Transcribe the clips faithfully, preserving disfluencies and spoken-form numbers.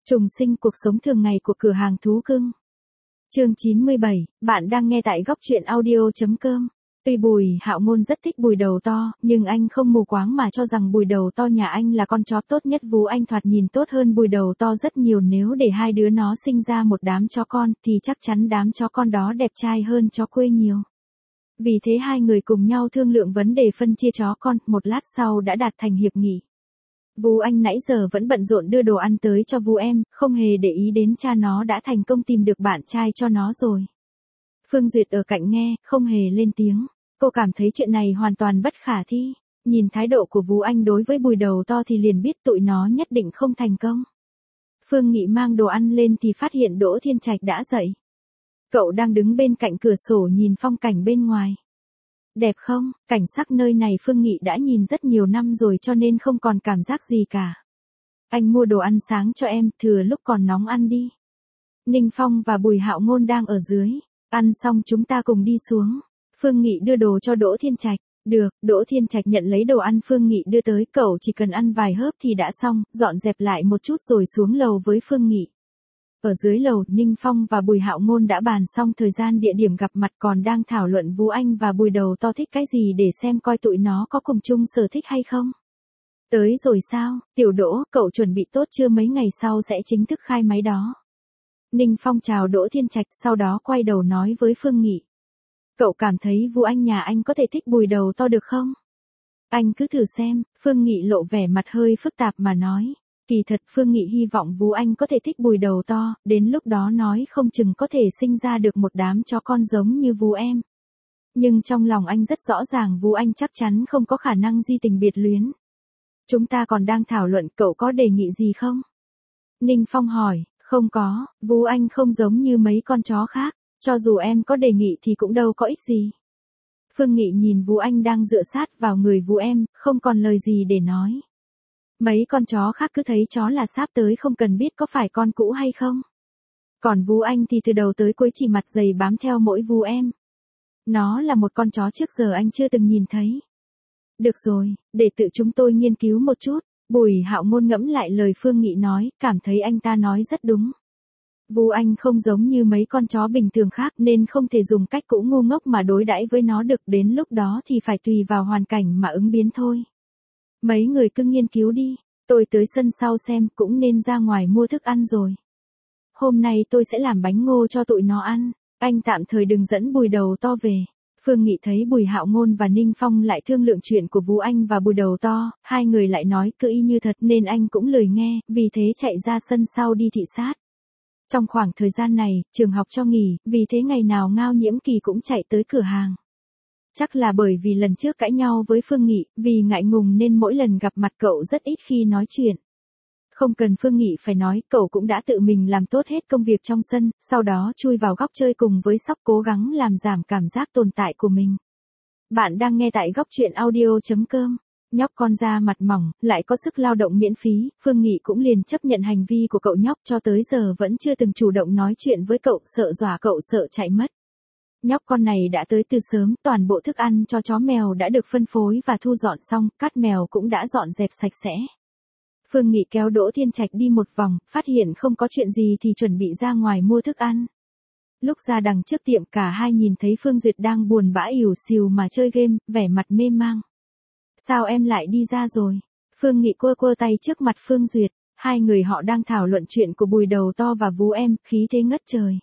Trùng sinh cuộc sống thường ngày của cửa hàng thú cưng. Chương chín mươi bảy, bạn đang nghe tại góc truyện audio.com. Tuy Bùi Hạo Ngôn rất thích Bùi Đầu To, nhưng anh không mù quáng mà cho rằng Bùi Đầu To nhà anh là con chó tốt nhất. Vú Anh thoạt nhìn tốt hơn Bùi Đầu To rất nhiều, nếu để hai đứa nó sinh ra một đám chó con, thì chắc chắn đám chó con đó đẹp trai hơn chó quê nhiều. Vì thế hai người cùng nhau thương lượng vấn đề phân chia chó con, một lát sau đã đạt thành hiệp nghị. Vú Anh nãy giờ vẫn bận rộn đưa đồ ăn tới cho Vú Em, không hề để ý đến cha nó đã thành công tìm được bạn trai cho nó rồi. Phương Duyệt ở cạnh nghe, không hề lên tiếng. Cô cảm thấy chuyện này hoàn toàn bất khả thi. Nhìn thái độ của Vú Anh đối với Bùi Đầu To thì liền biết tụi nó nhất định không thành công. Phương Nghị mang đồ ăn lên thì phát hiện Đỗ Thiên Trạch đã dậy. Cậu đang đứng bên cạnh cửa sổ nhìn phong cảnh bên ngoài. Đẹp không? Cảnh sắc nơi này Phương Nghị đã nhìn rất nhiều năm rồi cho nên không còn cảm giác gì cả. Anh mua đồ ăn sáng cho em, thừa lúc còn nóng ăn đi. Ninh Phong và Bùi Hạo Ngôn đang ở dưới. Ăn xong chúng ta cùng đi xuống. Phương Nghị đưa đồ cho Đỗ Thiên Trạch. Được, Đỗ Thiên Trạch nhận lấy đồ ăn Phương Nghị đưa tới, cậu chỉ cần ăn vài hớp thì đã xong, dọn dẹp lại một chút rồi xuống lầu với Phương Nghị. Ở dưới lầu, Ninh Phong và Bùi Hạo Ngôn đã bàn xong thời gian địa điểm gặp mặt, còn đang thảo luận Vú Anh và Bùi Đầu To thích cái gì để xem coi tụi nó có cùng chung sở thích hay không. Tới rồi sao, Tiểu Đỗ, cậu chuẩn bị tốt chưa, mấy ngày sau sẽ chính thức khai máy đó. Ninh Phong chào Đỗ Thiên Trạch, sau đó quay đầu nói với Phương Nghị. Cậu cảm thấy Vú Anh nhà anh có thể thích Bùi Đầu To được không? Anh cứ thử xem, Phương Nghị lộ vẻ mặt hơi phức tạp mà nói. Kỳ thật Phương Nghị hy vọng Vú Anh có thể thích Bùi Đầu To, đến lúc đó nói không chừng có thể sinh ra được một đám chó con giống như Vú em. Nhưng trong lòng anh rất rõ ràng Vú Anh chắc chắn không có khả năng di tình biệt luyến. Chúng ta còn đang thảo luận, cậu có đề nghị gì không? Ninh Phong hỏi, không có, Vú Anh không giống như mấy con chó khác, cho dù em có đề nghị thì cũng đâu có ích gì. Phương Nghị nhìn Vú Anh đang dựa sát vào người Vú em, không còn lời gì để nói. Mấy con chó khác cứ thấy chó là sáp tới không cần biết có phải con cũ hay không. Còn Vú Anh thì từ đầu tới cuối chỉ mặt dày bám theo mỗi Vú em. Nó là một con chó trước giờ anh chưa từng nhìn thấy. Được rồi, để tự chúng tôi nghiên cứu một chút. Bùi Hạo Ngôn ngẫm lại lời Phương Nghị nói, cảm thấy anh ta nói rất đúng. Vú Anh không giống như mấy con chó bình thường khác nên không thể dùng cách cũ ngu ngốc mà đối đãi với nó được, đến lúc đó thì phải tùy vào hoàn cảnh mà ứng biến thôi. Mấy người cứ nghiên cứu đi, tôi tới sân sau xem, cũng nên ra ngoài mua thức ăn rồi. Hôm nay tôi sẽ làm bánh ngô cho tụi nó ăn, anh tạm thời đừng dẫn Bùi Đầu To về. Phương Nghị thấy Bùi Hạo Ngôn và Ninh Phong lại thương lượng chuyện của Vú Anh và Bùi Đầu To, hai người lại nói cứ y như thật nên anh cũng lười nghe, vì thế chạy ra sân sau đi thị sát. Trong khoảng thời gian này, trường học cho nghỉ, vì thế ngày nào Ngao Nhiễm Kỳ cũng chạy tới cửa hàng. Chắc là bởi vì lần trước cãi nhau với Phương Nghị, vì ngại ngùng nên mỗi lần gặp mặt cậu rất ít khi nói chuyện. Không cần Phương Nghị phải nói, cậu cũng đã tự mình làm tốt hết công việc trong sân, sau đó chui vào góc chơi cùng với Sóc, cố gắng làm giảm cảm giác tồn tại của mình. Bạn đang nghe tại góc truyện audio.com. Nhóc con da mặt mỏng, lại có sức lao động miễn phí, Phương Nghị cũng liền chấp nhận hành vi của cậu nhóc, cho tới giờ vẫn chưa từng chủ động nói chuyện với cậu, sợ dọa cậu sợ chạy mất. Nhóc con này đã tới từ sớm, toàn bộ thức ăn cho chó mèo đã được phân phối và thu dọn xong, cát mèo cũng đã dọn dẹp sạch sẽ. Phương Nghị kéo Đỗ Thiên Trạch đi một vòng, phát hiện không có chuyện gì thì chuẩn bị ra ngoài mua thức ăn. Lúc ra đằng trước tiệm cả hai nhìn thấy Phương Duyệt đang buồn bã ỉu xìu mà chơi game, vẻ mặt mê mang. Sao em lại đi ra rồi? Phương Nghị quơ quơ tay trước mặt Phương Duyệt, hai người họ đang thảo luận chuyện của Bùi Đầu To và Vú em, khí thế ngất trời.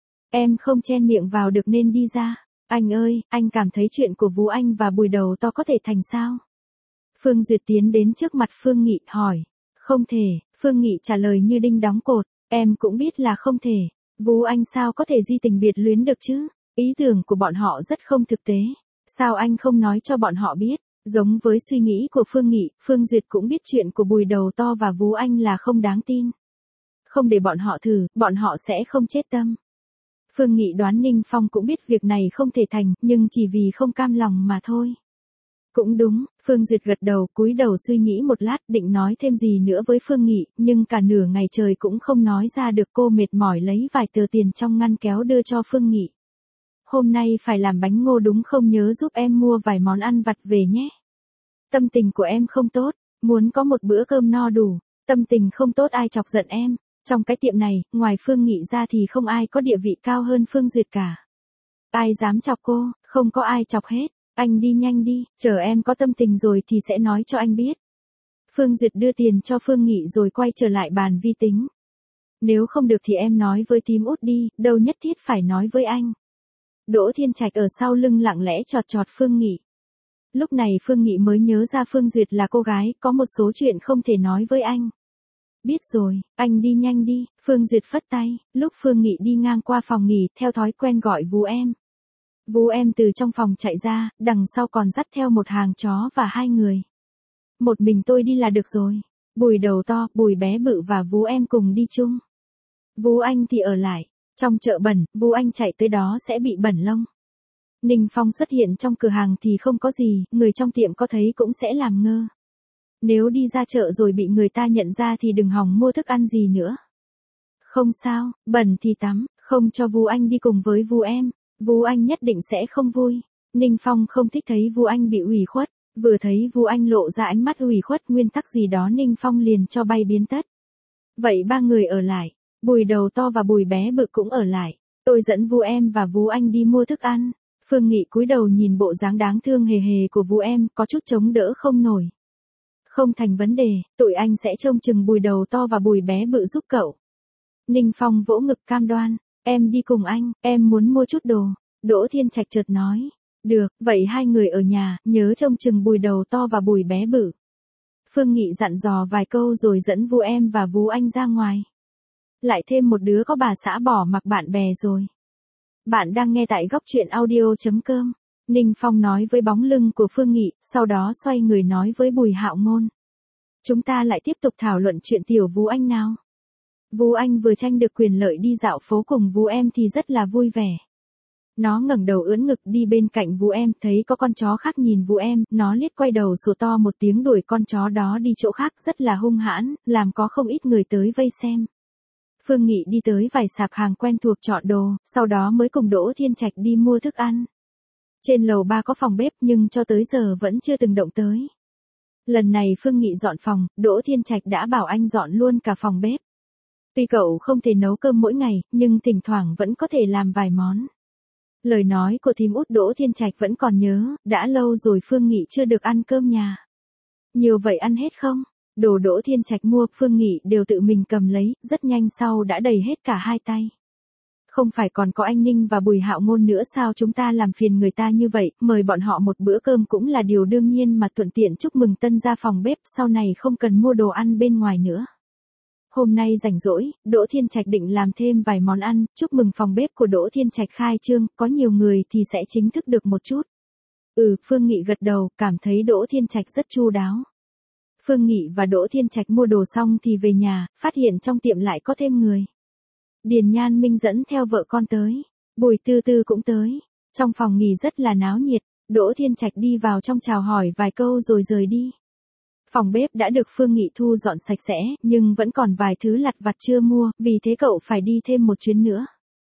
Em không chen miệng vào được nên đi ra. Anh ơi, anh cảm thấy chuyện của Vú Anh và Bùi Đầu To có thể thành sao? Phương Duyệt tiến đến trước mặt Phương Nghị, hỏi. Không thể, Phương Nghị trả lời như đinh đóng cột, em cũng biết là không thể. Vú Anh sao có thể di tình biệt luyến được chứ? Ý tưởng của bọn họ rất không thực tế. Sao anh không nói cho bọn họ biết? Giống với suy nghĩ của Phương Nghị, Phương Duyệt cũng biết chuyện của Bùi Đầu To và Vú Anh là không đáng tin. Không để bọn họ thử, bọn họ sẽ không chết tâm. Phương Nghị đoán Ninh Phong cũng biết việc này không thể thành, nhưng chỉ vì không cam lòng mà thôi. Cũng đúng, Phương Duyệt gật đầu, cúi đầu suy nghĩ một lát, định nói thêm gì nữa với Phương Nghị, nhưng cả nửa ngày trời cũng không nói ra được. Cô mệt mỏi lấy vài tờ tiền trong ngăn kéo đưa cho Phương Nghị. Hôm nay phải làm bánh ngô đúng không, nhớ giúp em mua vài món ăn vặt về nhé. Tâm tình của em không tốt, muốn có một bữa cơm no đủ, tâm tình không tốt ai chọc giận em. Trong cái tiệm này, ngoài Phương Nghị ra thì không ai có địa vị cao hơn Phương Duyệt cả. Ai dám chọc cô, không có ai chọc hết. Anh đi nhanh đi, chờ em có tâm tình rồi thì sẽ nói cho anh biết. Phương Duyệt đưa tiền cho Phương Nghị rồi quay trở lại bàn vi tính. Nếu không được thì em nói với tím út đi, đâu nhất thiết phải nói với anh. Đỗ Thiên Trạch ở sau lưng lặng lẽ chọt chọt Phương Nghị. Lúc này Phương Nghị mới nhớ ra Phương Duyệt là cô gái, có một số chuyện không thể nói với anh. Biết rồi, anh đi nhanh đi, Phương Duyệt phất tay, lúc Phương Nghị đi ngang qua phòng nghỉ, theo thói quen gọi Vú em. Vú em từ trong phòng chạy ra, đằng sau còn dắt theo một hàng chó và hai người. Một mình tôi đi là được rồi. Bùi đầu to, Bùi bé bự và Vú em cùng đi chung. Vú anh thì ở lại. Trong chợ bẩn, Vú anh chạy tới đó sẽ bị bẩn lông. Ninh Phong xuất hiện trong cửa hàng thì không có gì, người trong tiệm có thấy cũng sẽ làm ngơ. Nếu đi ra chợ rồi bị người ta nhận ra thì đừng hòng mua thức ăn gì nữa. Không sao, bẩn thì tắm, không cho Vú anh đi cùng với Vú em. Vú anh nhất định sẽ không vui. Ninh Phong không thích thấy Vú anh bị ủy khuất, vừa thấy Vú anh lộ ra ánh mắt ủy khuất nguyên tắc gì đó Ninh Phong liền cho bay biến tất. Vậy ba người ở lại, Bùi đầu to và Bùi bé bự cũng ở lại. Tôi dẫn Vú em và Vú anh đi mua thức ăn. Phương Nghị cúi đầu nhìn bộ dáng đáng thương hề hề của Vú em, có chút chống đỡ không nổi. Không thành vấn đề, tụi anh sẽ trông chừng Bùi đầu to và Bùi bé bự giúp cậu. Ninh Phong vỗ ngực cam đoan. Em đi cùng anh, em muốn mua chút đồ. Đỗ Thiên Trạch chợt nói. Được, vậy hai người ở nhà, nhớ trông chừng Bùi đầu to và Bùi bé bự. Phương Nghị dặn dò vài câu rồi dẫn Vú em và Vú anh ra ngoài. Lại thêm một đứa có bà xã bỏ mặc bạn bè rồi. Bạn đang nghe tại góc truyện audio.com. Ninh Phong nói với bóng lưng của Phương Nghị, sau đó xoay người nói với Bùi Hạo Ngôn. Chúng ta lại tiếp tục thảo luận chuyện tiểu Vú anh nào. Vú anh vừa tranh được quyền lợi đi dạo phố cùng Vú em thì rất là vui vẻ. Nó ngẩng đầu ưỡn ngực đi bên cạnh Vú em, thấy có con chó khác nhìn Vú em, nó liếc quay đầu sủa to một tiếng đuổi con chó đó đi chỗ khác rất là hung hãn, làm có không ít người tới vây xem. Phương Nghị đi tới vài sạp hàng quen thuộc chọn đồ, sau đó mới cùng Đỗ Thiên Trạch đi mua thức ăn. Trên lầu ba có phòng bếp nhưng cho tới giờ vẫn chưa từng động tới. Lần này Phương Nghị dọn phòng, Đỗ Thiên Trạch đã bảo anh dọn luôn cả phòng bếp. Tuy cậu không thể nấu cơm mỗi ngày, nhưng thỉnh thoảng vẫn có thể làm vài món. Lời nói của thím út Đỗ Thiên Trạch vẫn còn nhớ, đã lâu rồi Phương Nghị chưa được ăn cơm nhà. Nhiều vậy ăn hết không? Đồ Đỗ Thiên Trạch mua, Phương Nghị đều tự mình cầm lấy, rất nhanh sau đã đầy hết cả hai tay. Không phải còn có anh Ninh và Bùi Hạo Ngôn nữa sao, chúng ta làm phiền người ta như vậy, mời bọn họ một bữa cơm cũng là điều đương nhiên mà, thuận tiện chúc mừng tân gia phòng bếp, sau này không cần mua đồ ăn bên ngoài nữa. Hôm nay rảnh rỗi, Đỗ Thiên Trạch định làm thêm vài món ăn, chúc mừng phòng bếp của Đỗ Thiên Trạch khai trương, có nhiều người thì sẽ chính thức được một chút. Ừ, Phương Nghị gật đầu, cảm thấy Đỗ Thiên Trạch rất chu đáo. Phương Nghị và Đỗ Thiên Trạch mua đồ xong thì về nhà, phát hiện trong tiệm lại có thêm người. Điền Nhan Minh dẫn theo vợ con tới, Bùi Tư Tư cũng tới. Trong phòng nghỉ rất là náo nhiệt, Đỗ Thiên Trạch đi vào trong chào hỏi vài câu rồi rời đi. Phòng bếp đã được Phương Nghị thu dọn sạch sẽ, nhưng vẫn còn vài thứ lặt vặt chưa mua, vì thế cậu phải đi thêm một chuyến nữa.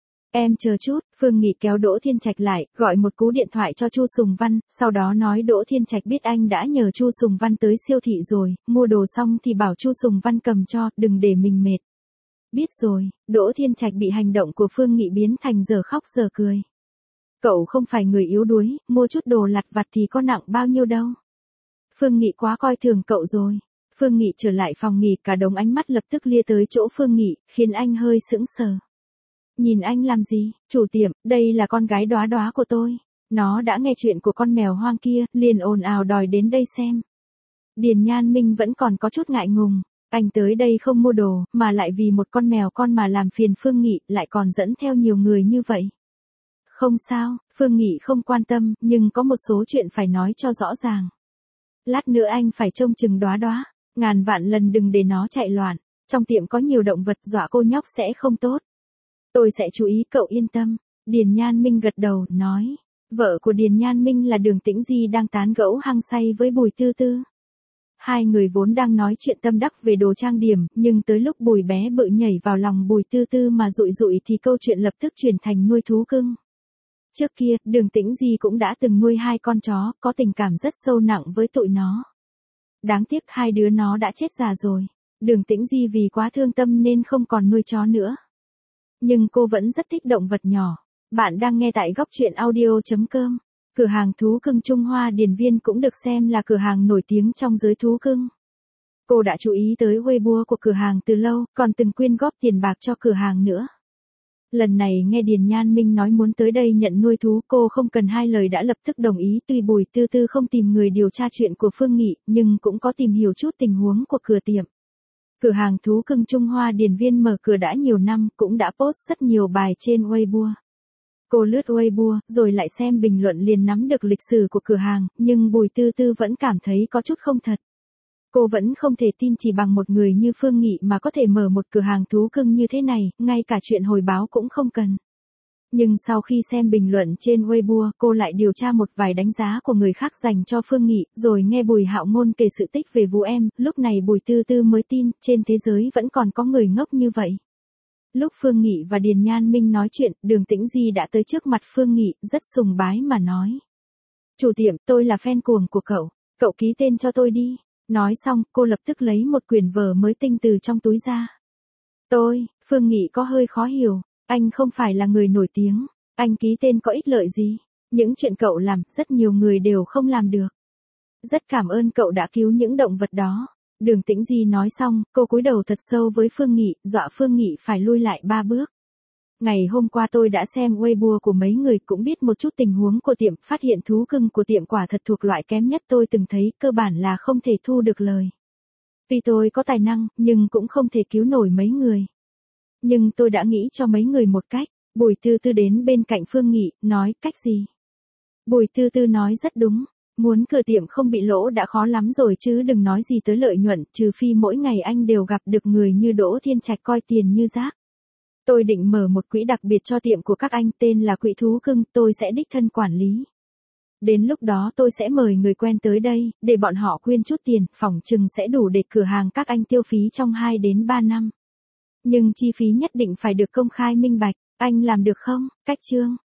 Em chờ chút, Phương Nghị kéo Đỗ Thiên Trạch lại, gọi một cú điện thoại cho Chu Sùng Văn, sau đó nói Đỗ Thiên Trạch biết anh đã nhờ Chu Sùng Văn tới siêu thị rồi, mua đồ xong thì bảo Chu Sùng Văn cầm cho, đừng để mình mệt. Biết rồi, Đỗ Thiên Trạch bị hành động của Phương Nghị biến thành giờ khóc giờ cười. Cậu không phải người yếu đuối, mua chút đồ lặt vặt thì có nặng bao nhiêu đâu. Phương Nghị quá coi thường cậu rồi. Phương Nghị trở lại phòng nghỉ, cả đống ánh mắt lập tức lia tới chỗ Phương Nghị, khiến anh hơi sững sờ. Nhìn anh làm gì, chủ tiệm, đây là con gái Đóa Đóa của tôi. Nó đã nghe chuyện của con mèo hoang kia, liền ồn ào đòi đến đây xem. Điền Nhan Minh vẫn còn có chút ngại ngùng. Anh tới đây không mua đồ, mà lại vì một con mèo con mà làm phiền Phương Nghị, lại còn dẫn theo nhiều người như vậy. Không sao, Phương Nghị không quan tâm, nhưng có một số chuyện phải nói cho rõ ràng. Lát nữa anh phải trông chừng Đóa Đóa, ngàn vạn lần đừng để nó chạy loạn. Trong tiệm có nhiều động vật, dọa cô nhóc sẽ không tốt. Tôi sẽ chú ý, cậu yên tâm. Điền Nhan Minh gật đầu, nói. Vợ của Điền Nhan Minh là Đường Tĩnh Di đang tán gẫu hăng say với Bùi Tư Tư. Hai người vốn đang nói chuyện tâm đắc về đồ trang điểm, nhưng tới lúc Bùi bé bự nhảy vào lòng Bùi Tư Tư mà dụi dụi thì câu chuyện lập tức chuyển thành nuôi thú cưng. Trước kia, Đường Tĩnh Di cũng đã từng nuôi hai con chó, có tình cảm rất sâu nặng với tụi nó. Đáng tiếc hai đứa nó đã chết già rồi. Đường Tĩnh Di vì quá thương tâm nên không còn nuôi chó nữa. Nhưng cô vẫn rất thích động vật nhỏ. Bạn đang nghe tại góc truyện audio.com. Cửa hàng thú cưng Trung Hoa Điền Viên cũng được xem là cửa hàng nổi tiếng trong giới thú cưng. Cô đã chú ý tới Weibo của cửa hàng từ lâu, còn từng quyên góp tiền bạc cho cửa hàng nữa. Lần này nghe Điền Nhan Minh nói muốn tới đây nhận nuôi thú, cô không cần hai lời đã lập tức đồng ý. Tuy Bùi Tư Tư không tìm người điều tra chuyện của Phương Nghị, nhưng cũng có tìm hiểu chút tình huống của cửa tiệm. Cửa hàng thú cưng Trung Hoa Điền Viên mở cửa đã nhiều năm, cũng đã post rất nhiều bài trên Weibo. Cô lướt Weibo, rồi lại xem bình luận liền nắm được lịch sử của cửa hàng, nhưng Bùi Tư Tư vẫn cảm thấy có chút không thật. Cô vẫn không thể tin chỉ bằng một người như Phương Nghị mà có thể mở một cửa hàng thú cưng như thế này, ngay cả chuyện hồi báo cũng không cần. Nhưng sau khi xem bình luận trên Weibo, cô lại điều tra một vài đánh giá của người khác dành cho Phương Nghị, rồi nghe Bùi Hạo Ngôn kể sự tích về Vũ Em, lúc này Bùi Tư Tư mới tin, trên thế giới vẫn còn có người ngốc như vậy. Lúc Phương Nghị và Điền Nhan Minh nói chuyện, Đường Tĩnh Di đã tới trước mặt Phương Nghị, rất sùng bái mà nói. Chủ tiệm, tôi là fan cuồng của cậu, cậu ký tên cho tôi đi. Nói xong, cô lập tức lấy một quyển vở mới tinh từ trong túi ra. Tôi, Phương Nghị có hơi khó hiểu, anh không phải là người nổi tiếng, anh ký tên có ích lợi gì? Những chuyện cậu làm, rất nhiều người đều không làm được. Rất cảm ơn cậu đã cứu những động vật đó. Đường Tĩnh Di nói xong, cô cúi đầu thật sâu với Phương Nghị, dọa Phương Nghị phải lui lại ba bước. Ngày hôm qua tôi đã xem Weibo của mấy người, cũng biết một chút tình huống của tiệm, phát hiện thú cưng của tiệm quả thật thuộc loại kém nhất tôi từng thấy, cơ bản là không thể thu được lời. Tuy tôi có tài năng, nhưng cũng không thể cứu nổi mấy người. Nhưng tôi đã nghĩ cho mấy người một cách. Bùi Tư Tư đến bên cạnh Phương Nghị, nói, cách gì? Bùi Tư Tư nói rất đúng. Muốn cửa tiệm không bị lỗ đã khó lắm rồi chứ đừng nói gì tới lợi nhuận, trừ phi mỗi ngày anh đều gặp được người như Đỗ Thiên Trạch coi tiền như rác. Tôi định mở một quỹ đặc biệt cho tiệm của các anh, tên là Quỹ Thú Cưng, tôi sẽ đích thân quản lý. Đến lúc đó tôi sẽ mời người quen tới đây, để bọn họ quyên chút tiền, phỏng chừng sẽ đủ để cửa hàng các anh tiêu phí trong hai đến ba năm. Nhưng chi phí nhất định phải được công khai minh bạch, anh làm được không? Cách chương.